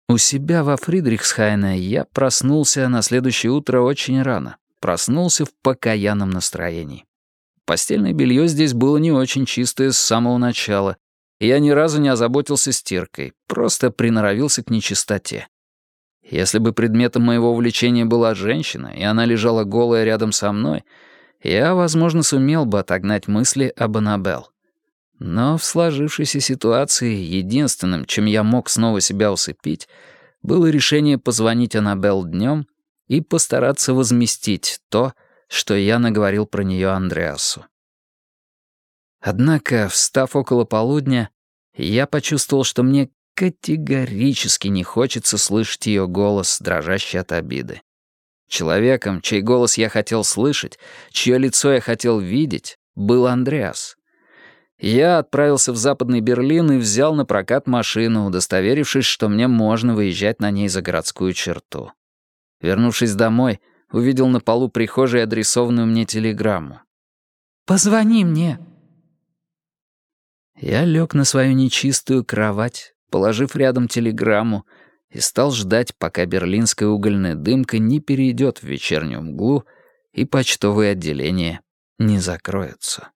У себя во Фридрихсхайне я проснулся на следующее утро очень рано. Проснулся в покаянном настроении. Постельное белье здесь было не очень чистое с самого начала, и я ни разу не озаботился стиркой, просто приноровился к нечистоте. Если бы предметом моего увлечения была женщина, и она лежала голая рядом со мной, я, возможно, сумел бы отогнать мысли об Аннабелл. Но в сложившейся ситуации единственным, чем я мог снова себя усыпить, было решение позвонить Аннабелл днем и постараться возместить то, что я наговорил про нее Андреасу. Однако, встав около полудня, я почувствовал, что мне категорически не хочется слышать ее голос, дрожащий от обиды. Человеком, чей голос я хотел слышать, чье лицо я хотел видеть, был Андреас. Я отправился в Западный Берлин и взял на прокат машину, удостоверившись, что мне можно выезжать на ней за городскую черту. Вернувшись домой, увидел на полу прихожей адресованную мне телеграмму. «Позвони мне». Я лег на свою нечистую кровать, положив рядом телеграмму, и стал ждать, пока берлинская угольная дымка не перейдет в вечернюю мглу и почтовые отделения не закроются.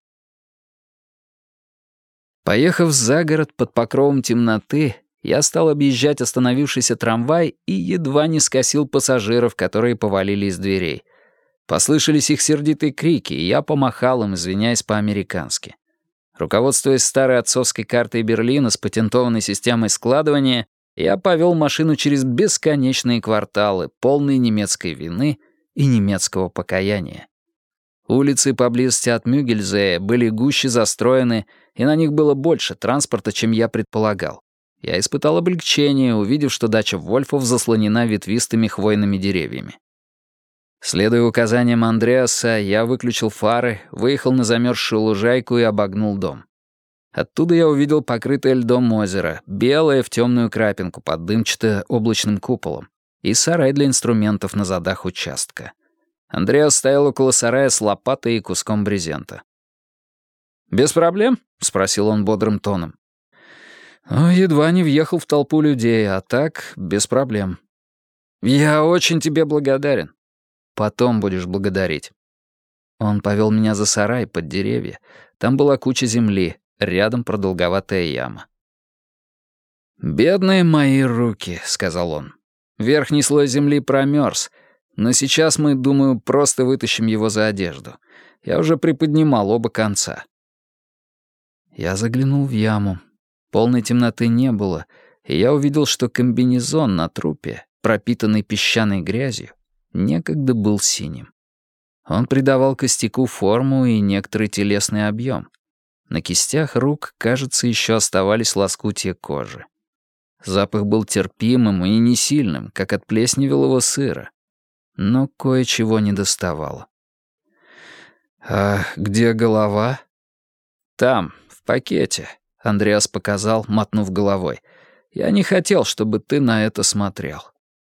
Поехав за город под покровом темноты, я стал объезжать остановившийся трамвай и едва не скосил пассажиров, которые повалили из дверей. Послышались их сердитые крики, и я помахал им, извиняясь по-американски. Руководствуясь старой отцовской картой Берлина с патентованной системой складывания, я повел машину через бесконечные кварталы, полные немецкой вины и немецкого покаяния. Улицы поблизости от Мюгельзея были гуще застроены, и на них было больше транспорта, чем я предполагал. Я испытал облегчение, увидев, что дача Вольфов заслонена ветвистыми хвойными деревьями. Следуя указаниям Андреаса, я выключил фары, выехал на замерзшую лужайку и обогнул дом. Оттуда я увидел покрытое льдом озеро, белое в темную крапинку под дымчато-облачным куполом, и сарай для инструментов на задах участка. Андреас стоял около сарая с лопатой и куском брезента. «Без проблем?» — спросил он бодрым тоном. «Едва не въехал в толпу людей, а так без проблем». «Я очень тебе благодарен». «Потом будешь благодарить». Он повел меня за сарай под деревья. Там была куча земли, рядом продолговатая яма. «Бедные мои руки», — сказал он. «Верхний слой земли промерз, но сейчас мы, думаю, просто вытащим его за одежду. Я уже приподнимал оба конца». Я заглянул в яму. Полной темноты не было, и я увидел, что комбинезон на трупе, пропитанный песчаной грязью, некогда был синим. Он придавал костяку форму и некоторый телесный объем. На кистях рук, кажется, еще оставались лоскутья кожи. Запах был терпимым и не сильным, как от плесневелого сыра. Но кое-чего недоставало. «А где голова?» «Там, в пакете», — Андреас показал, мотнув головой. «Я не хотел, чтобы ты на это смотрел».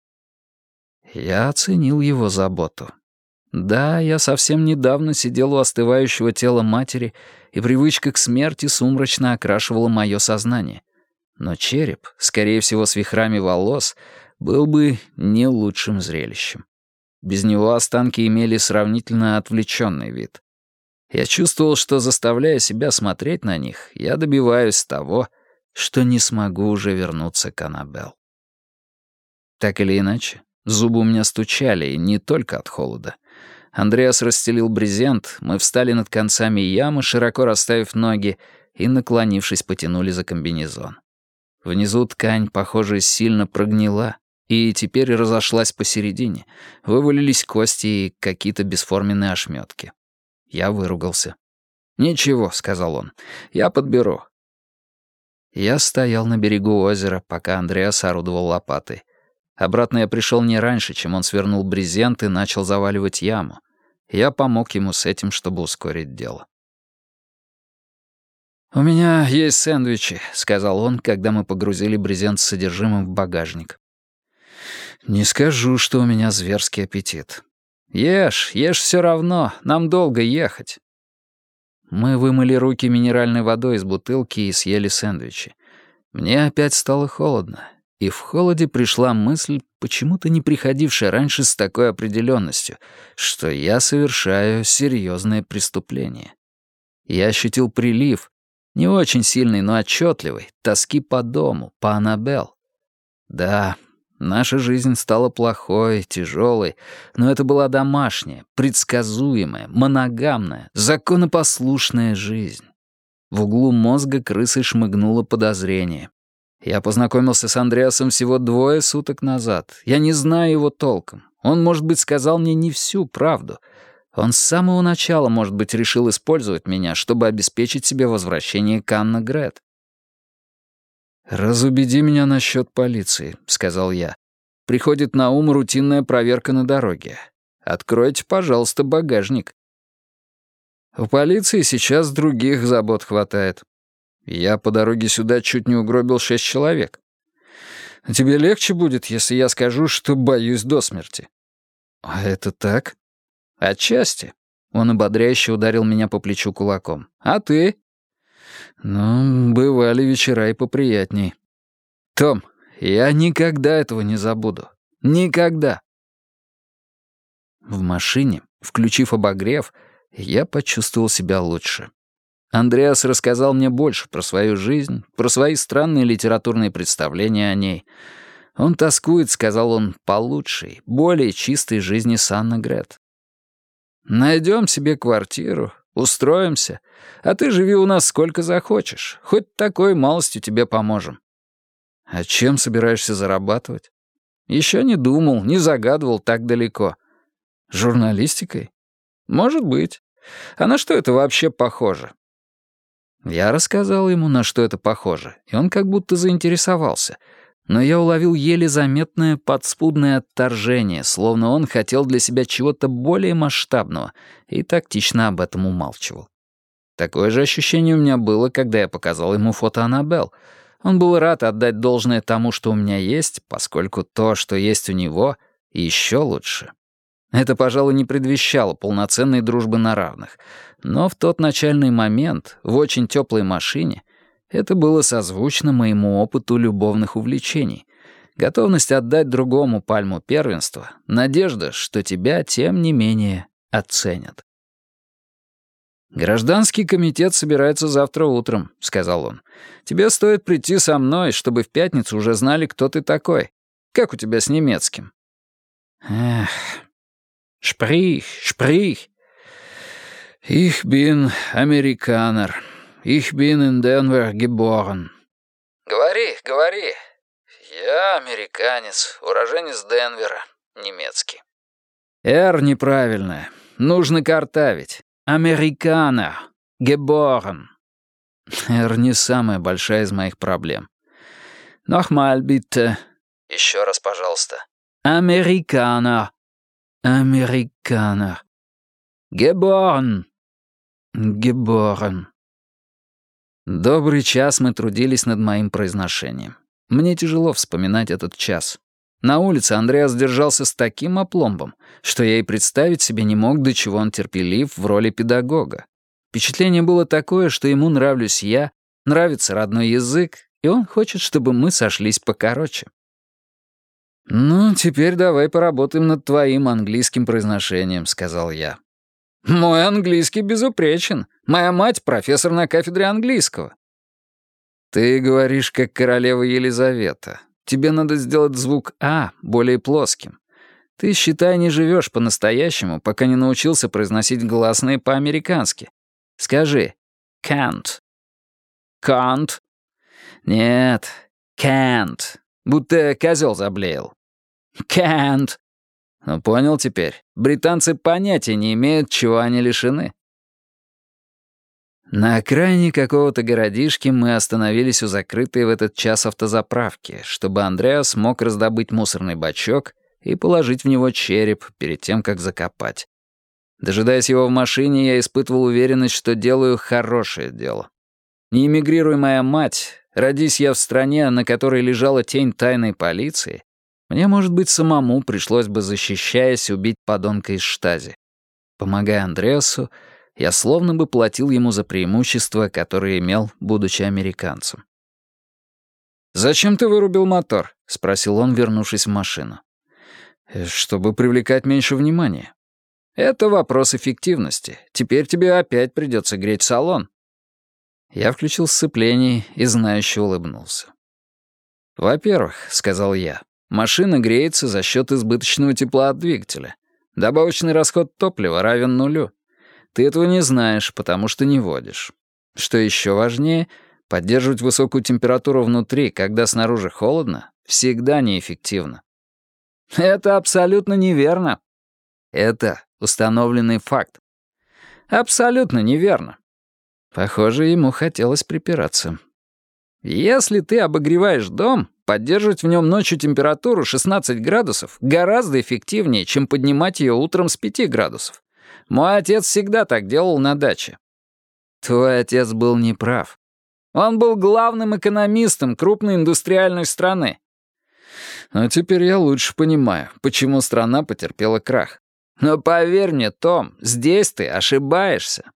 Я оценил его заботу. Да, я совсем недавно сидел у остывающего тела матери, и привычка к смерти сумрачно окрашивала мое сознание. Но череп, скорее всего, с вихрами волос, был бы не лучшим зрелищем. Без него останки имели сравнительно отвлеченный вид. Я чувствовал, что, заставляя себя смотреть на них, я добиваюсь того, что не смогу уже вернуться к Аннабелл. Так или иначе, зубы у меня стучали, и не только от холода. Андреас расстелил брезент, мы встали над концами ямы, широко расставив ноги, и, наклонившись, потянули за комбинезон. Внизу ткань, похоже, сильно прогнила, и теперь разошлась посередине. Вывалились кости и какие-то бесформенные ошметки. Я выругался. «Ничего», — сказал он, — «я подберу». Я стоял на берегу озера, пока Андреас орудовал лопатой. Обратно я пришел не раньше, чем он свернул брезент и начал заваливать яму. Я помог ему с этим, чтобы ускорить дело. «У меня есть сэндвичи», — сказал он, когда мы погрузили брезент с содержимым в багажник. «Не скажу, что у меня зверский аппетит». «Ешь, ешь все равно, нам долго ехать». Мы вымыли руки минеральной водой из бутылки и съели сэндвичи. Мне опять стало холодно. И в холоде пришла мысль, почему-то не приходившая раньше с такой определенностью, что я совершаю серьезное преступление. Я ощутил прилив, не очень сильный, но отчетливый, тоски по дому, по Аннабелл. Да, наша жизнь стала плохой, тяжелой, но это была домашняя, предсказуемая, моногамная, законопослушная жизнь. В углу мозга крысой шмыгнуло подозрение. Я познакомился с Андреасом всего 2 суток назад. Я не знаю его толком. Он, может быть, сказал мне не всю правду. Он с самого начала, может быть, решил использовать меня, чтобы обеспечить себе возвращение к Анна Грет. «Разубеди меня насчет полиции», — сказал я. «Приходит на ум рутинная проверка на дороге. Откройте, пожалуйста, багажник». «У полиции сейчас других забот хватает. Я по дороге сюда чуть не угробил 6 человек. Тебе легче будет, если я скажу, что боюсь до смерти». «А это так?» «Отчасти». Он ободряюще ударил меня по плечу кулаком. «А ты?» «Ну, бывали вечера и поприятней. Том, я никогда этого не забуду. Никогда». В машине, включив обогрев, я почувствовал себя лучше. Андреас рассказал мне больше про свою жизнь, про свои странные литературные представления о ней. Он тоскует, сказал он, по лучшей, более чистой жизни с Анной Грет. «Найдем себе квартиру, устроимся, а ты живи у нас сколько захочешь, хоть такой малостью тебе поможем». «А чем собираешься зарабатывать?» «Еще не думал, не загадывал так далеко». «Журналистикой?» «Может быть. А на что это вообще похоже?» Я рассказал ему, на что это похоже, и он как будто заинтересовался, но я уловил еле заметное подспудное отторжение, словно он хотел для себя чего-то более масштабного и тактично об этом умалчивал. Такое же ощущение у меня было, когда я показал ему фото Аннабелл. Он был рад отдать должное тому, что у меня есть, поскольку то, что есть у него, еще лучше. Это, пожалуй, не предвещало полноценной дружбы на равных, но в тот начальный момент, в очень теплой машине, это было созвучно моему опыту любовных увлечений. Готовность отдать другому пальму первенства, надежда, что тебя, тем не менее, оценят. «Гражданский комитет собирается завтра утром», — сказал он. «Тебе стоит прийти со мной, чтобы в пятницу уже знали, кто ты такой. Как у тебя с немецким?» «Эх, шприх, шприх. Ich bin Amerikaner. Ich bin in Denver geboren». «Говори, говори. Я американец, уроженец Денвера, немецкий». «Р неправильное. Нужно картавить. Amerikaner. Geboren». «Р» не самая большая из моих проблем. «Nochmal bitte». «Еще раз, пожалуйста». «Amerikaner. Amerikaner. Geboren». «Geboren». Добрый час мы трудились над моим произношением. Мне тяжело вспоминать этот час. На улице Андреас держался с таким опломбом, что я и представить себе не мог, до чего он терпелив в роли педагога. Впечатление было такое, что ему нравлюсь я, нравится родной язык, и он хочет, чтобы мы сошлись покороче. «Ну, теперь давай поработаем над твоим английским произношением», — сказал я. «Мой английский безупречен. Моя мать — профессор на кафедре английского». «Ты говоришь, как королева Елизавета. Тебе надо сделать звук «а» более плоским. Ты, считай, не живешь по-настоящему, пока не научился произносить гласные по-американски. Скажи «can't». «Can't». Нет, «can't». Будто козел заблеял. «Can't». Ну, понял теперь. Британцы понятия не имеют, чего они лишены. На окраине какого-то городишки мы остановились у закрытой в этот час автозаправки, чтобы Андреас мог раздобыть мусорный бачок и положить в него череп перед тем, как закопать. Дожидаясь его в машине, я испытывал уверенность, что делаю хорошее дело. Не эмигрируй моя мать, родись я в стране, на которой лежала тень тайной полиции, мне, может быть, самому пришлось бы, защищаясь, убить подонка из Штази. Помогая Андреасу, я словно бы платил ему за преимущества, которые имел, будучи американцем. «Зачем ты вырубил мотор?» — спросил он, вернувшись в машину. «Чтобы привлекать меньше внимания». «Это вопрос эффективности. Теперь тебе опять придется греть салон». Я включил сцепление и знающе улыбнулся. «Во-первых, — сказал я, — машина греется за счет избыточного тепла от двигателя. Добавочный расход топлива равен нулю. Ты этого не знаешь, потому что не водишь. Что еще важнее, поддерживать высокую температуру внутри, когда снаружи холодно, всегда неэффективно». «Это абсолютно неверно». «Это установленный факт». «Абсолютно неверно». Похоже, ему хотелось припираться. «Если ты обогреваешь дом, поддерживать в нем ночью температуру 16 градусов гораздо эффективнее, чем поднимать ее утром с 5 градусов. Мой отец всегда так делал на даче». «Твой отец был неправ. Он был главным экономистом крупной индустриальной страны». «А теперь я лучше понимаю, почему страна потерпела крах. Но поверь мне, Том, здесь ты ошибаешься».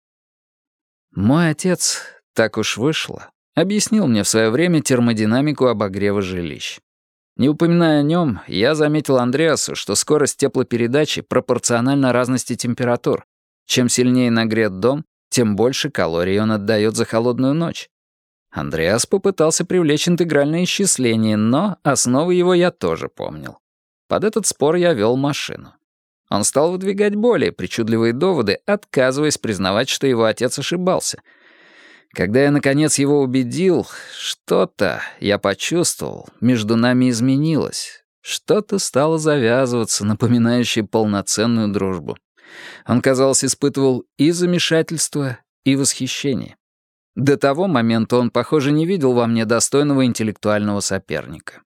Мой отец, так уж вышло, объяснил мне в свое время термодинамику обогрева жилищ. Не упоминая о нем, я заметил Андреасу, что скорость теплопередачи пропорциональна разности температур. Чем сильнее нагрет дом, тем больше калорий он отдает за холодную ночь. Андреас попытался привлечь интегральное исчисление, но основы его я тоже помнил. Под этот спор я вел машину. Он стал выдвигать более причудливые доводы, отказываясь признавать, что его отец ошибался. Когда я, наконец, его убедил, что-то, я почувствовал, между нами изменилось. Что-то стало завязываться, напоминающее полноценную дружбу. Он, казалось, испытывал и замешательство, и восхищение. До того момента он, похоже, не видел во мне достойного интеллектуального соперника.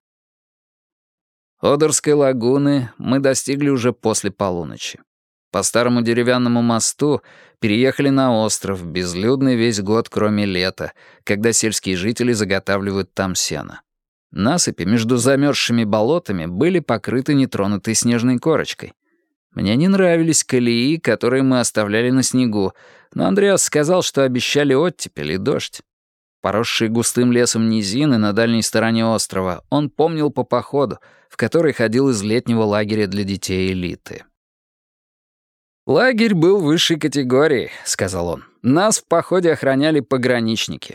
Одерской лагуны мы достигли уже после полуночи. По старому деревянному мосту переехали на остров, безлюдный весь год, кроме лета, когда сельские жители заготавливают там сено. Насыпи между замерзшими болотами были покрыты нетронутой снежной корочкой. Мне не нравились колеи, которые мы оставляли на снегу, но Андреас сказал, что обещали оттепель и дождь. Поросшие густым лесом низины на дальней стороне острова он помнил по походу, в который ходил из летнего лагеря для детей элиты. «Лагерь был высшей категории», — сказал он. «Нас в походе охраняли пограничники».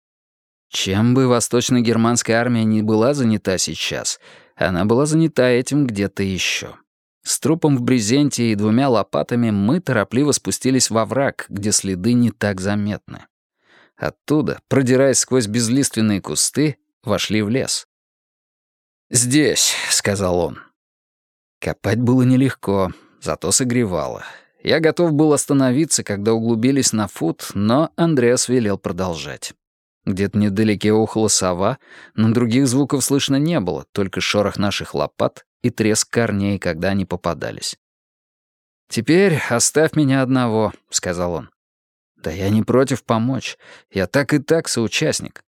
Чем бы восточно-германская армия ни была занята сейчас, она была занята этим где-то еще. С трупом в брезенте и 2 лопатами мы торопливо спустились во враг, где следы не так заметны. Оттуда, продираясь сквозь безлиственные кусты, вошли в лес. «Здесь», — сказал он. Копать было нелегко, зато согревало. Я готов был остановиться, когда углубились на фут, но Андреас велел продолжать. Где-то недалеке ухала сова, но других звуков слышно не было, только шорох наших лопат и треск корней, когда они попадались. «Теперь оставь меня одного», — сказал он. «Да я не против помочь. Я так и так соучастник».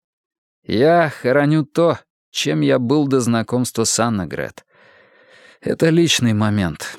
Я хороню то, чем я был до знакомства с Аннегрет. Это личный момент.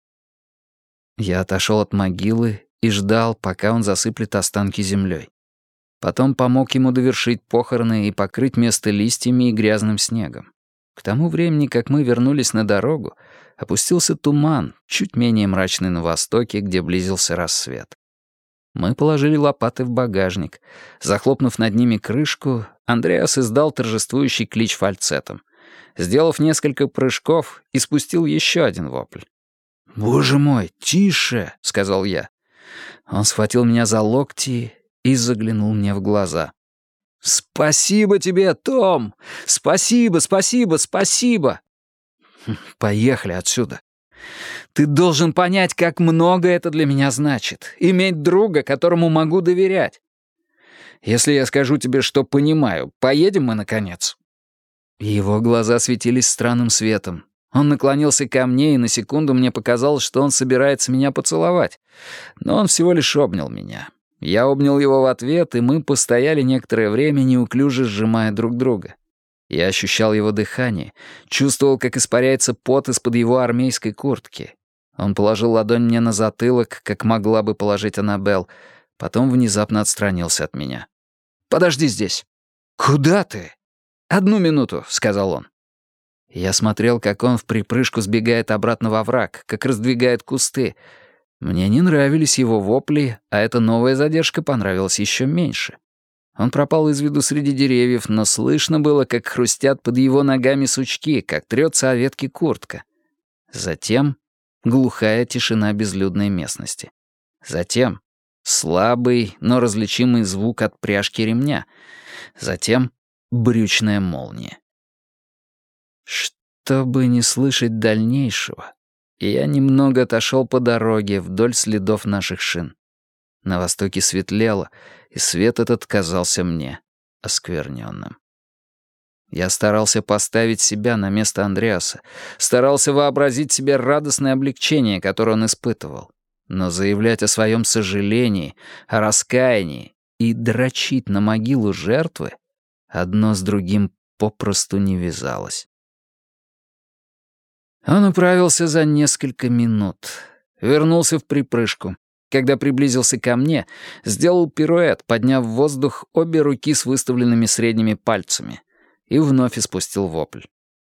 Я отошел от могилы и ждал, пока он засыплет останки землей. Потом помог ему довершить похороны и покрыть место листьями и грязным снегом. К тому времени, как мы вернулись на дорогу, опустился туман, чуть менее мрачный на востоке, где близился рассвет. Мы положили лопаты в багажник. Захлопнув над ними крышку, Андреас издал торжествующий клич фальцетом. Сделав несколько прыжков, испустил еще один вопль. «Боже мой, тише!» — сказал я. Он схватил меня за локти и заглянул мне в глаза. «Спасибо тебе, Том! Спасибо, спасибо, спасибо!» «Поехали отсюда. Ты должен понять, как много это для меня значит. Иметь друга, которому могу доверять. Если я скажу тебе, что понимаю, поедем мы, наконец?» Его глаза светились странным светом. Он наклонился ко мне, и на секунду мне показалось, что он собирается меня поцеловать. Но он всего лишь обнял меня. Я обнял его в ответ, и мы постояли некоторое время, неуклюже сжимая друг друга. Я ощущал его дыхание, чувствовал, как испаряется пот из-под его армейской куртки. Он положил ладонь мне на затылок, как могла бы положить Аннабелл, потом внезапно отстранился от меня. «Подожди здесь». «Куда ты?» «Одну минуту», — сказал он. Я смотрел, как он в припрыжку сбегает обратно во враг, как раздвигает кусты. Мне не нравились его вопли, а эта новая задержка понравилась еще меньше. Он пропал из виду среди деревьев, но слышно было, как хрустят под его ногами сучки, как трется о ветки куртка. Затем глухая тишина безлюдной местности. Затем слабый, но различимый звук от пряжки ремня. Затем брючная молния. Чтобы не слышать дальнейшего, я немного отошел по дороге вдоль следов наших шин. На востоке светлело, и свет этот казался мне оскверненным. Я старался поставить себя на место Андреаса, старался вообразить себе радостное облегчение, которое он испытывал. Но заявлять о своем сожалении, о раскаянии и дрочить на могилу жертвы одно с другим попросту не вязалось. Он управился за несколько минут. Вернулся в припрыжку. Когда приблизился ко мне, сделал пируэт, подняв в воздух обе руки с выставленными средними пальцами, и вновь испустил вопль.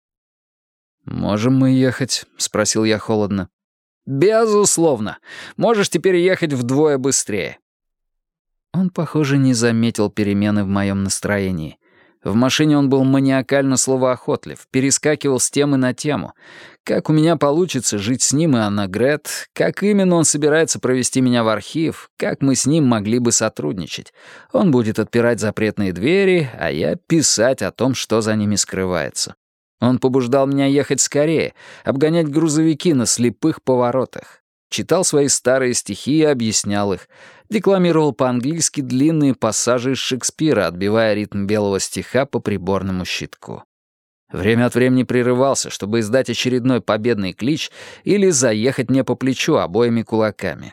«Можем мы ехать?» — спросил я холодно. «Безусловно. Можешь теперь ехать вдвое быстрее». Он, похоже, не заметил перемены в моем настроении. В машине он был маниакально словоохотлив, перескакивал с темы на тему. Как у меня получится жить с ним и Анна-Грет, как именно он собирается провести меня в архив, как мы с ним могли бы сотрудничать. Он будет отпирать запретные двери, а я писать о том, что за ними скрывается. Он побуждал меня ехать скорее, обгонять грузовики на слепых поворотах. Читал свои старые стихи и объяснял их. Декламировал по-английски длинные пассажи из Шекспира, отбивая ритм белого стиха по приборному щитку. Время от времени прерывался, чтобы издать очередной победный клич или заехать мне по плечу обоими кулаками.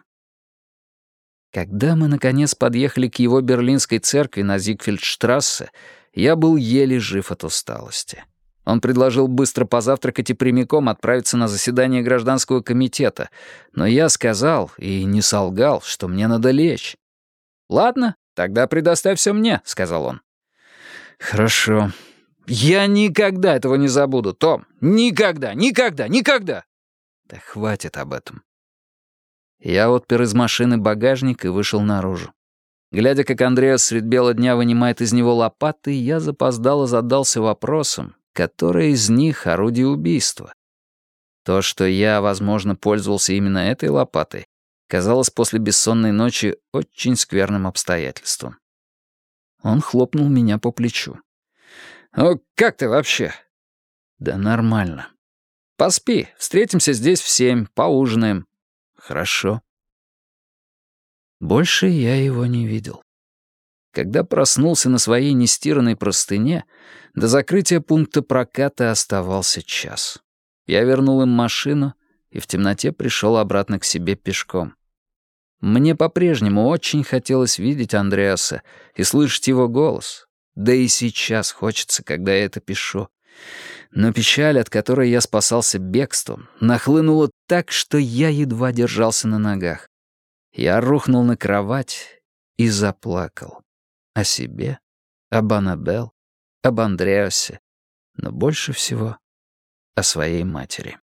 Когда мы, наконец, подъехали к его берлинской церкви на Зигфельдштрассе, я был еле жив от усталости. Он предложил быстро позавтракать и прямиком отправиться на заседание гражданского комитета, но я сказал, и не солгал, что мне надо лечь. «Ладно, тогда предоставь все мне», — сказал он. «Хорошо. Я никогда этого не забуду, Том. Никогда, никогда, никогда!» «Да хватит об этом». Я отпер из машины багажник и вышел наружу. Глядя, как Андреас средь бела дня вынимает из него лопаты, я запоздало задался вопросом, которое из них орудие убийства. То, что я, возможно, пользовался именно этой лопатой, казалось после бессонной ночи очень скверным обстоятельством. Он хлопнул меня по плечу. «Ну, как ты вообще?» «Да нормально. Поспи, встретимся здесь в 7, поужинаем». «Хорошо». Больше я его не видел. Когда проснулся на своей нестиранной простыне, до закрытия пункта проката оставался час. Я вернул им машину и в темноте пришел обратно к себе пешком. Мне по-прежнему очень хотелось видеть Андреаса и слышать его голос. Да и сейчас хочется, когда я это пишу. Но печаль, от которой я спасался бегством, нахлынула так, что я едва держался на ногах. Я рухнул на кровать и заплакал. О себе, об Аннабелл, об Андреасе, но больше всего о своей матери.